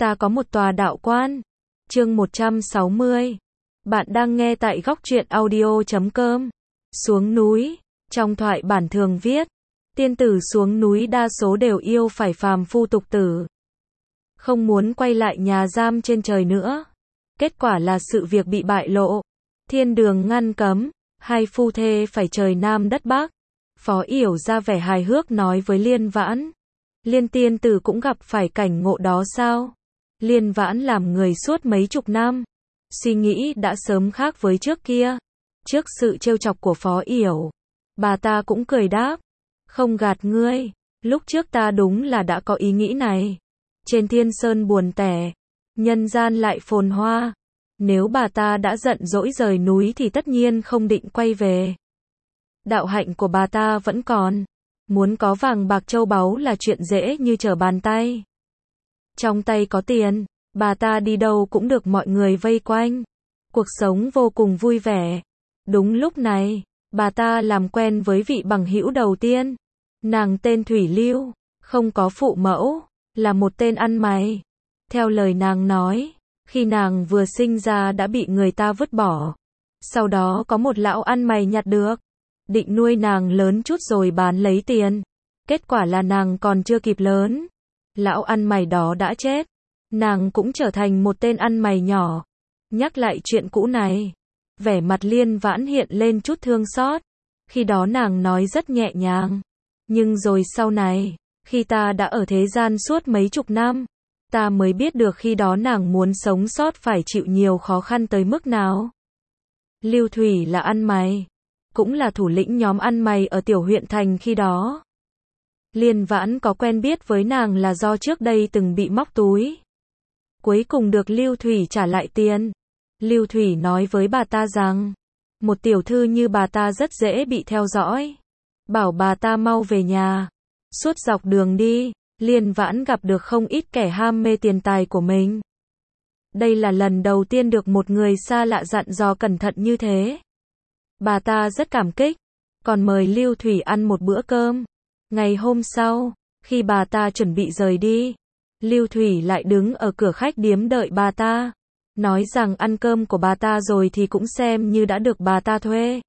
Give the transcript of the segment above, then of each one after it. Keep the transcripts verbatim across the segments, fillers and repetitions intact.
Ta có một tòa đạo quan. Chương một trăm sáu mươi. Bạn đang nghe tại góc truyện audio chấm com. Xuống núi. Trong thoại bản thường viết, tiên tử xuống núi đa số đều yêu phải phàm phu tục tử. Không muốn quay lại nhà giam trên trời nữa. Kết quả là sự việc bị bại lộ. Thiên đường ngăn cấm, hai phu thê phải trời Nam đất Bắc. Phó Yểu ra vẻ hài hước nói với Liên Vãn. Liên tiên tử cũng gặp phải cảnh ngộ đó sao? Liên Vãn làm người suốt mấy chục năm. Suy nghĩ đã sớm khác với trước kia. Trước sự trêu chọc của Phó Yểu, bà ta cũng cười đáp. Không gạt ngươi, lúc trước ta đúng là đã có ý nghĩ này. Trên thiên sơn buồn tẻ, nhân gian lại phồn hoa. Nếu bà ta đã giận dỗi rời núi thì tất nhiên không định quay về. Đạo hạnh của bà ta vẫn còn. Muốn có vàng bạc châu báu là chuyện dễ như trở bàn tay. Trong tay có tiền, bà ta đi đâu cũng được mọi người vây quanh. Cuộc sống vô cùng vui vẻ. Đúng lúc này, bà ta làm quen với vị bằng hữu đầu tiên. Nàng tên Thủy Lưu, không có phụ mẫu, là một tên ăn mày. Theo lời nàng nói, khi nàng vừa sinh ra đã bị người ta vứt bỏ. Sau đó có một lão ăn mày nhặt được, định nuôi nàng lớn chút rồi bán lấy tiền. Kết quả là nàng còn chưa kịp lớn, lão ăn mày đó đã chết. Nàng cũng trở thành một tên ăn mày nhỏ. Nhắc lại chuyện cũ này, vẻ mặt Liên Vãn hiện lên chút thương xót. Khi đó nàng nói rất nhẹ nhàng. Nhưng rồi sau này, khi ta đã ở thế gian suốt mấy chục năm, ta mới biết được khi đó nàng muốn sống sót phải chịu nhiều khó khăn tới mức nào. Lưu Thủy là ăn mày, cũng là thủ lĩnh nhóm ăn mày ở tiểu huyện thành khi đó. Liên Vãn có quen biết với nàng là do trước đây từng bị móc túi. Cuối cùng được Lưu Thủy trả lại tiền. Lưu Thủy nói với bà ta rằng, một tiểu thư như bà ta rất dễ bị theo dõi. Bảo bà ta mau về nhà. Suốt dọc đường đi, Liên Vãn gặp được không ít kẻ ham mê tiền tài của mình. Đây là lần đầu tiên được một người xa lạ dặn dò cẩn thận như thế. Bà ta rất cảm kích, còn mời Lưu Thủy ăn một bữa cơm. Ngày hôm sau, khi bà ta chuẩn bị rời đi, Lưu Thủy lại đứng ở cửa khách điếm đợi bà ta. Nói rằng ăn cơm của bà ta rồi thì cũng xem như đã được bà ta thuê.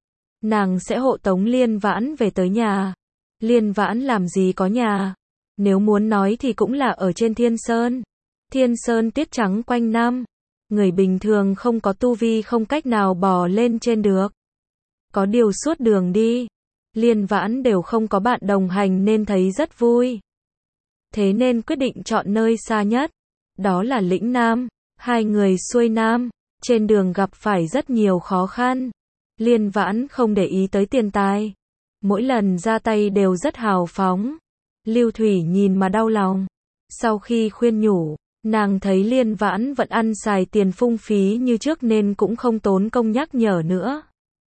Nàng sẽ hộ tống Liên Vãn về tới nhà. Liên Vãn làm gì có nhà. Nếu muốn nói thì cũng là ở trên Thiên Sơn. Thiên Sơn tuyết trắng quanh năm. Người bình thường không có tu vi không cách nào bò lên trên được. Có điều suốt đường đi, Liên Vãn đều không có bạn đồng hành nên thấy rất vui. Thế nên quyết định chọn nơi xa nhất. Đó là Lĩnh Nam. Hai người xuôi nam, trên đường gặp phải rất nhiều khó khăn. Liên Vãn không để ý tới tiền tài. Mỗi lần ra tay đều rất hào phóng. Lưu Thủy nhìn mà đau lòng. Sau khi khuyên nhủ, nàng thấy Liên Vãn vẫn ăn xài tiền phung phí như trước nên cũng không tốn công nhắc nhở nữa.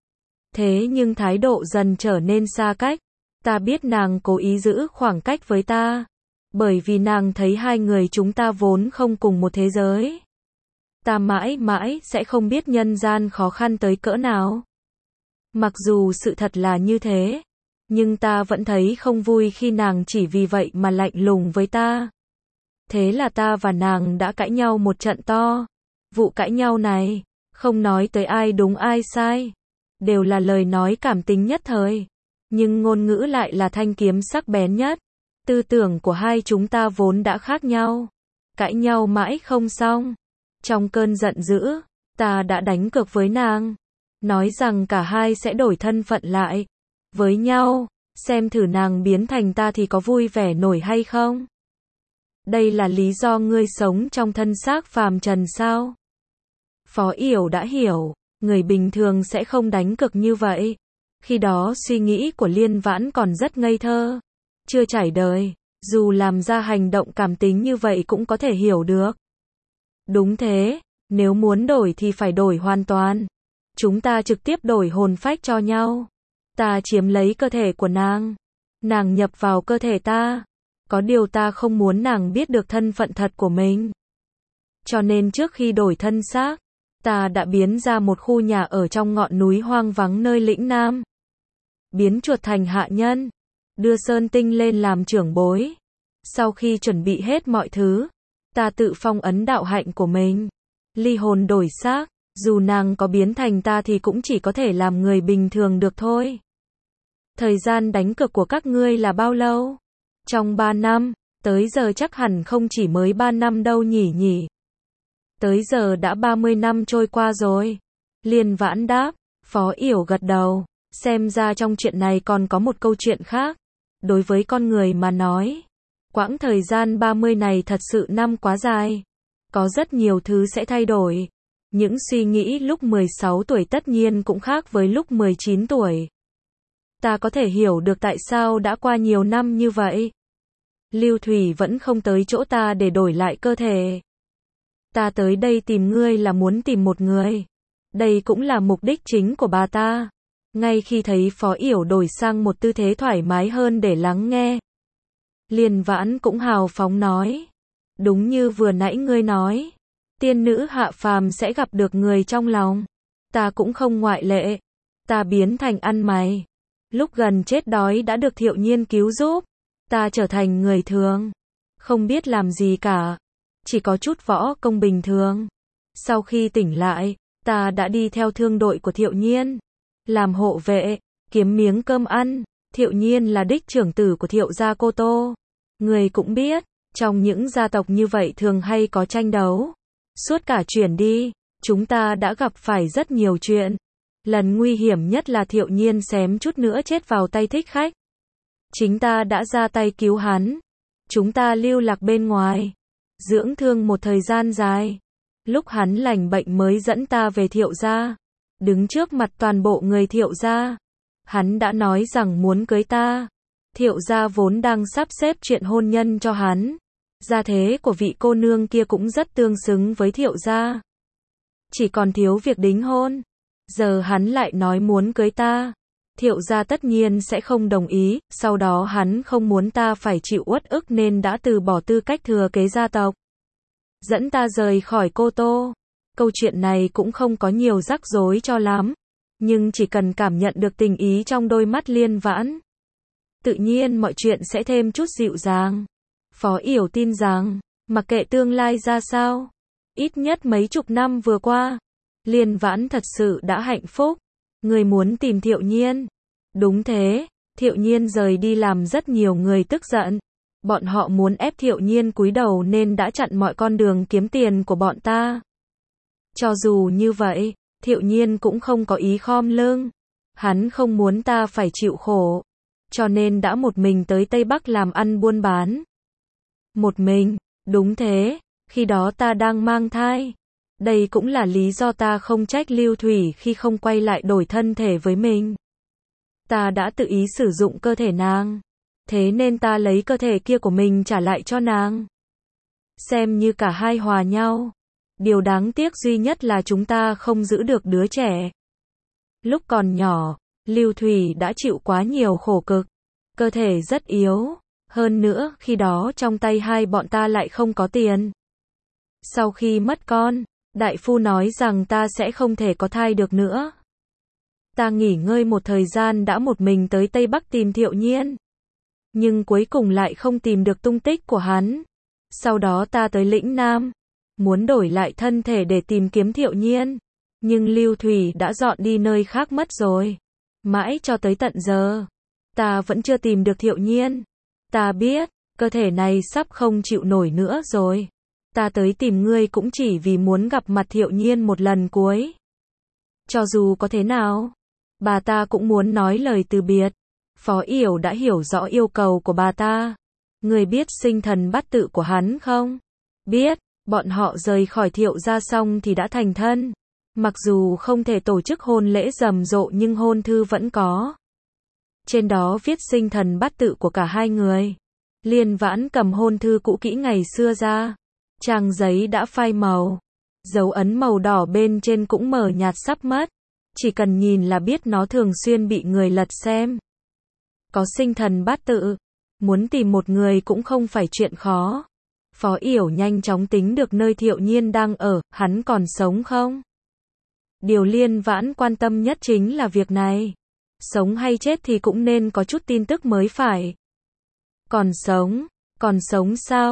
Thế nhưng thái độ dần trở nên xa cách. Ta biết nàng cố ý giữ khoảng cách với ta. Bởi vì nàng thấy hai người chúng ta vốn không cùng một thế giới. Ta mãi mãi sẽ không biết nhân gian khó khăn tới cỡ nào. Mặc dù sự thật là như thế, nhưng ta vẫn thấy không vui khi nàng chỉ vì vậy mà lạnh lùng với ta. Thế là ta và nàng đã cãi nhau một trận to. Vụ cãi nhau này, không nói tới ai đúng ai sai. Đều là lời nói cảm tính nhất thời. Nhưng ngôn ngữ lại là thanh kiếm sắc bén nhất. Tư tưởng của hai chúng ta vốn đã khác nhau. Cãi nhau mãi không xong. Trong cơn giận dữ, ta đã đánh cược với nàng. Nói rằng cả hai sẽ đổi thân phận lại với nhau, xem thử nàng biến thành ta thì có vui vẻ nổi hay không. Đây là lý do ngươi sống trong thân xác phàm trần sao? Phó Yểu đã hiểu, người bình thường sẽ không đánh cược như vậy. Khi đó suy nghĩ của Liên Vãn còn rất ngây thơ, chưa trải đời, dù làm ra hành động cảm tính như vậy cũng có thể hiểu được. Đúng thế, nếu muốn đổi thì phải đổi hoàn toàn. Chúng ta trực tiếp đổi hồn phách cho nhau. Ta chiếm lấy cơ thể của nàng. Nàng nhập vào cơ thể ta. Có điều ta không muốn nàng biết được thân phận thật của mình. Cho nên trước khi đổi thân xác, ta đã biến ra một khu nhà ở trong ngọn núi hoang vắng nơi Lĩnh Nam. Biến chuột thành hạ nhân. Đưa Sơn Tinh lên làm trưởng bối. Sau khi chuẩn bị hết mọi thứ, Ta tự phong ấn đạo hạnh của mình. Ly hồn đổi xác, dù nàng có biến thành ta thì cũng chỉ có thể làm người bình thường được thôi. Thời gian đánh cược của các ngươi là bao lâu? Trong ba năm, tới giờ chắc hẳn không chỉ mới ba năm đâu nhỉ nhỉ. Tới giờ đã ba mươi năm trôi qua rồi. Liên Vãn đáp, Phó Yểu gật đầu, xem ra trong chuyện này còn có một câu chuyện khác. Đối với con người mà nói, quãng thời gian ba mươi này thật sự năm quá dài. Có rất nhiều thứ sẽ thay đổi. Những suy nghĩ lúc mười sáu tuổi tất nhiên cũng khác với lúc mười chín tuổi. Ta có thể hiểu được tại sao đã qua nhiều năm như vậy. Lưu Thủy vẫn không tới chỗ ta để đổi lại cơ thể. Ta tới đây tìm ngươi là muốn tìm một người. Đây cũng là mục đích chính của bà ta. Ngay khi thấy Phó Yểu đổi sang một tư thế thoải mái hơn để lắng nghe, Liên Vãn cũng hào phóng nói. Đúng như vừa nãy ngươi nói, tiên nữ hạ phàm sẽ gặp được người trong lòng. Ta cũng không ngoại lệ. Ta biến thành ăn mày. Lúc gần chết đói đã được Thiệu Nhiên cứu giúp. Ta trở thành người thường. Không biết làm gì cả. Chỉ có chút võ công bình thường. Sau khi tỉnh lại, ta đã đi theo thương đội của Thiệu Nhiên. Làm hộ vệ, kiếm miếng cơm ăn. Thiệu Nhiên là đích trưởng tử của Thiệu gia Cô Tô. Người cũng biết, trong những gia tộc như vậy thường hay có tranh đấu. Suốt cả chuyến đi, chúng ta đã gặp phải rất nhiều chuyện. Lần nguy hiểm nhất là Thiệu Nhiên xém chút nữa chết vào tay thích khách. Chính ta đã ra tay cứu hắn. Chúng ta lưu lạc bên ngoài, dưỡng thương một thời gian dài. Lúc hắn lành bệnh mới dẫn ta về Thiệu gia. Đứng trước mặt toàn bộ người Thiệu gia, hắn đã nói rằng muốn cưới ta. Thiệu gia vốn đang sắp xếp chuyện hôn nhân cho hắn. Gia thế của vị cô nương kia cũng rất tương xứng với Thiệu gia. Chỉ còn thiếu việc đính hôn. Giờ hắn lại nói muốn cưới ta. Thiệu gia tất nhiên sẽ không đồng ý. Sau đó hắn không muốn ta phải chịu uất ức nên đã từ bỏ tư cách thừa kế gia tộc, dẫn ta rời khỏi Cô Tô. Câu chuyện này cũng không có nhiều rắc rối cho lắm, nhưng chỉ cần cảm nhận được tình ý trong đôi mắt Liên Vãn, tự nhiên mọi chuyện sẽ thêm chút dịu dàng. Phó Yểu tin rằng, mặc kệ tương lai ra sao, ít nhất mấy chục năm vừa qua, Liên Vãn thật sự đã hạnh phúc. Người muốn tìm Thiệu Nhiên. Đúng thế, Thiệu Nhiên rời đi làm rất nhiều người tức giận. Bọn họ muốn ép Thiệu Nhiên cúi đầu nên đã chặn mọi con đường kiếm tiền của bọn ta. Cho dù như vậy, Thiệu Nhiên cũng không có ý khom lưng. Hắn không muốn ta phải chịu khổ, cho nên đã một mình tới Tây Bắc làm ăn buôn bán. Một mình, đúng thế, khi đó ta đang mang thai. Đây cũng là lý do ta không trách Lưu Thủy khi không quay lại đổi thân thể với mình. Ta đã tự ý sử dụng cơ thể nàng, thế nên ta lấy cơ thể kia của mình trả lại cho nàng. Xem như cả hai hòa nhau. Điều đáng tiếc duy nhất là chúng ta không giữ được đứa trẻ. Lúc còn nhỏ, Lưu Thủy đã chịu quá nhiều khổ cực. Cơ thể rất yếu. Hơn nữa, khi đó trong tay hai bọn ta lại không có tiền. Sau khi mất con, đại phu nói rằng ta sẽ không thể có thai được nữa. Ta nghỉ ngơi một thời gian đã một mình tới Tây Bắc tìm Thiệu Nhiên. Nhưng cuối cùng lại không tìm được tung tích của hắn. Sau đó ta tới lĩnh Nam, muốn đổi lại thân thể để tìm kiếm Thiệu Nhiên. Nhưng Lưu Thủy đã dọn đi nơi khác mất rồi. Mãi cho tới tận giờ, ta vẫn chưa tìm được Thiệu Nhiên. Ta biết, cơ thể này sắp không chịu nổi nữa rồi. Ta tới tìm ngươi cũng chỉ vì muốn gặp mặt Thiệu Nhiên một lần cuối. Cho dù có thế nào, bà ta cũng muốn nói lời từ biệt. Phó Yểu đã hiểu rõ yêu cầu của bà ta. Ngươi biết sinh thần bát tự của hắn không? Biết, bọn họ rời khỏi Thiệu gia xong thì đã thành thân. Mặc dù không thể tổ chức hôn lễ rầm rộ nhưng hôn thư vẫn có. Trên đó viết sinh thần bát tự của cả hai người. Liên Vãn cầm hôn thư cũ kỹ ngày xưa ra. Trang giấy đã phai màu. Dấu ấn màu đỏ bên trên cũng mờ nhạt sắp mất. Chỉ cần nhìn là biết nó thường xuyên bị người lật xem. Có sinh thần bát tự, muốn tìm một người cũng không phải chuyện khó. Phó Yểu nhanh chóng tính được nơi Thiệu Nhiên đang ở, hắn còn sống không? Điều Liên Vãn quan tâm nhất chính là việc này. Sống hay chết thì cũng nên có chút tin tức mới phải. Còn sống, còn sống sao?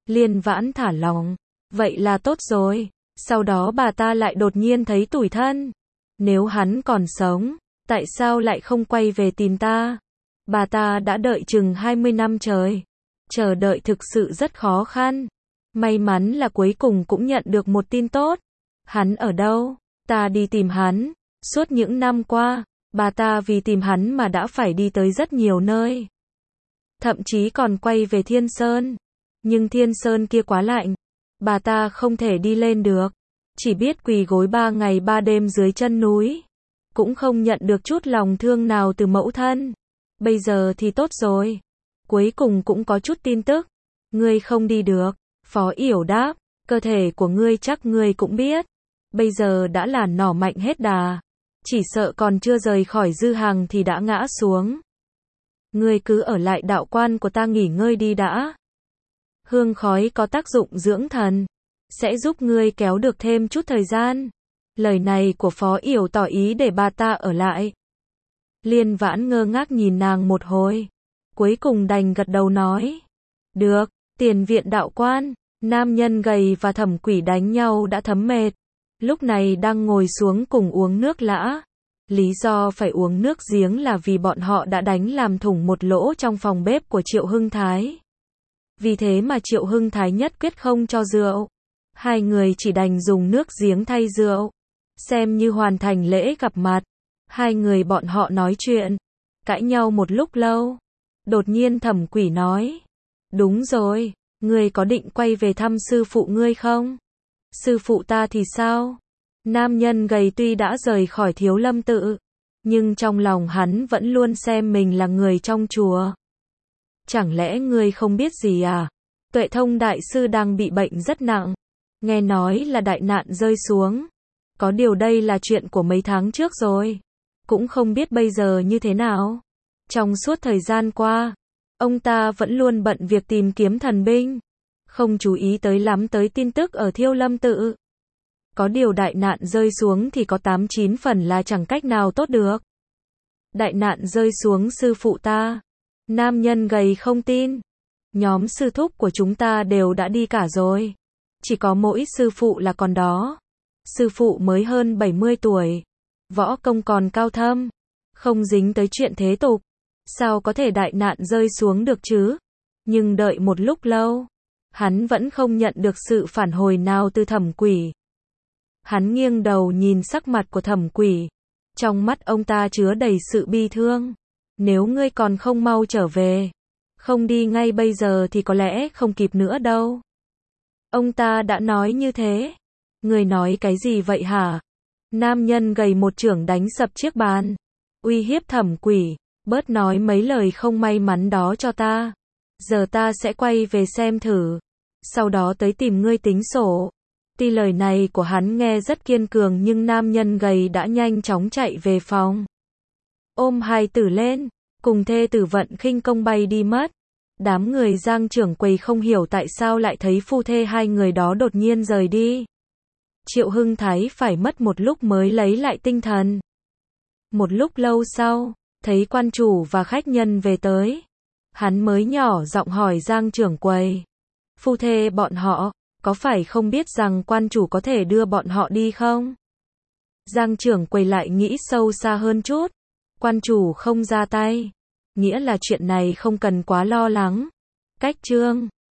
Liên Vãn thả lỏng. Vậy là tốt rồi. Sau đó bà ta lại đột nhiên thấy tủi thân. Nếu hắn còn sống, tại sao lại không quay về tìm ta? Bà ta đã đợi chừng hai mươi năm trời. Chờ đợi thực sự rất khó khăn. May mắn là cuối cùng cũng nhận được một tin tốt. Hắn ở đâu? Ta đi tìm hắn. Suốt những năm qua, bà ta vì tìm hắn mà đã phải đi tới rất nhiều nơi. Thậm chí còn quay về Thiên Sơn. Nhưng Thiên Sơn kia quá lạnh. Bà ta không thể đi lên được. Chỉ biết quỳ gối ba ngày ba đêm dưới chân núi. Cũng không nhận được chút lòng thương nào từ mẫu thân. Bây giờ thì tốt rồi. Cuối cùng cũng có chút tin tức. Ngươi không đi được. Phó Yểu đáp. Cơ thể của ngươi chắc ngươi cũng biết. Bây giờ đã là nỏ mạnh hết đà. Chỉ sợ còn chưa rời khỏi dư hàng thì đã ngã xuống. Ngươi cứ ở lại đạo quan của ta nghỉ ngơi đi đã. Hương khói có tác dụng dưỡng thần. Sẽ giúp ngươi kéo được thêm chút thời gian. Lời này của Phó Yểu tỏ ý để bà ta ở lại. Liên Vãn ngơ ngác nhìn nàng một hồi. Cuối cùng đành gật đầu nói. Được, tiền viện đạo quan. Nam nhân gầy và Thẩm Quỷ đánh nhau đã thấm mệt. Lúc này đang ngồi xuống cùng uống nước lã. Lý do phải uống nước giếng là vì bọn họ đã đánh làm thủng một lỗ trong phòng bếp của Triệu Hưng Thái. Vì thế mà Triệu Hưng Thái nhất quyết không cho rượu. Hai người chỉ đành dùng nước giếng thay rượu. Xem như hoàn thành lễ gặp mặt. Hai người bọn họ nói chuyện. Cãi nhau một lúc lâu. Đột nhiên Thẩm Quỷ nói. Đúng rồi, ngươi có định quay về thăm sư phụ ngươi không? Sư phụ ta thì sao? Nam nhân gầy tuy đã rời khỏi Thiếu Lâm tự. Nhưng trong lòng hắn vẫn luôn xem mình là người trong chùa. Chẳng lẽ ngươi không biết gì à? Tuệ Thông đại sư đang bị bệnh rất nặng. Nghe nói là đại nạn rơi xuống. Có điều đây là chuyện của mấy tháng trước rồi. Cũng không biết bây giờ như thế nào. Trong suốt thời gian qua, ông ta vẫn luôn bận việc tìm kiếm thần binh. Không chú ý tới lắm tới tin tức ở Thiếu Lâm tự. Có điều đại nạn rơi xuống thì có tám chín phần là chẳng cách nào tốt được. Đại nạn rơi xuống sư phụ ta. Nam nhân gầy không tin. Nhóm sư thúc của chúng ta đều đã đi cả rồi. Chỉ có mỗi sư phụ là còn đó. Sư phụ mới hơn bảy mươi tuổi. Võ công còn cao thâm. Không dính tới chuyện thế tục. Sao có thể đại nạn rơi xuống được chứ? Nhưng đợi một lúc lâu. Hắn vẫn không nhận được sự phản hồi nào từ Thẩm Quỷ. Hắn nghiêng đầu nhìn sắc mặt của Thẩm Quỷ. Trong mắt ông ta chứa đầy sự bi thương. Nếu ngươi còn không mau trở về. Không đi ngay bây giờ thì có lẽ không kịp nữa đâu. Ông ta đã nói như thế. Ngươi nói cái gì vậy hả? Nam nhân gầy một chưởng đánh sập chiếc bàn. Uy hiếp Thẩm Quỷ. Bớt nói mấy lời không may mắn đó cho ta. Giờ ta sẽ quay về xem thử. Sau đó tới tìm ngươi tính sổ. Tuy lời này của hắn nghe rất kiên cường nhưng nam nhân gầy đã nhanh chóng chạy về phòng. Ôm hài tử lên. Cùng thê tử Vận Khinh Công bay đi mất. Đám người Giang Trưởng Quầy không hiểu tại sao lại thấy phu thê hai người đó đột nhiên rời đi. Triệu Hưng Thái phải mất một lúc mới lấy lại tinh thần. Một lúc lâu sau, thấy quan chủ và khách nhân về tới. Hắn mới nhỏ giọng hỏi Giang Trưởng Quầy. Phu thê bọn họ, có phải không biết rằng quan chủ có thể đưa bọn họ đi không? Giang Trưởng Quầy lại nghĩ sâu xa hơn chút. Quan chủ không ra tay. Nghĩa là chuyện này không cần quá lo lắng. Cách chương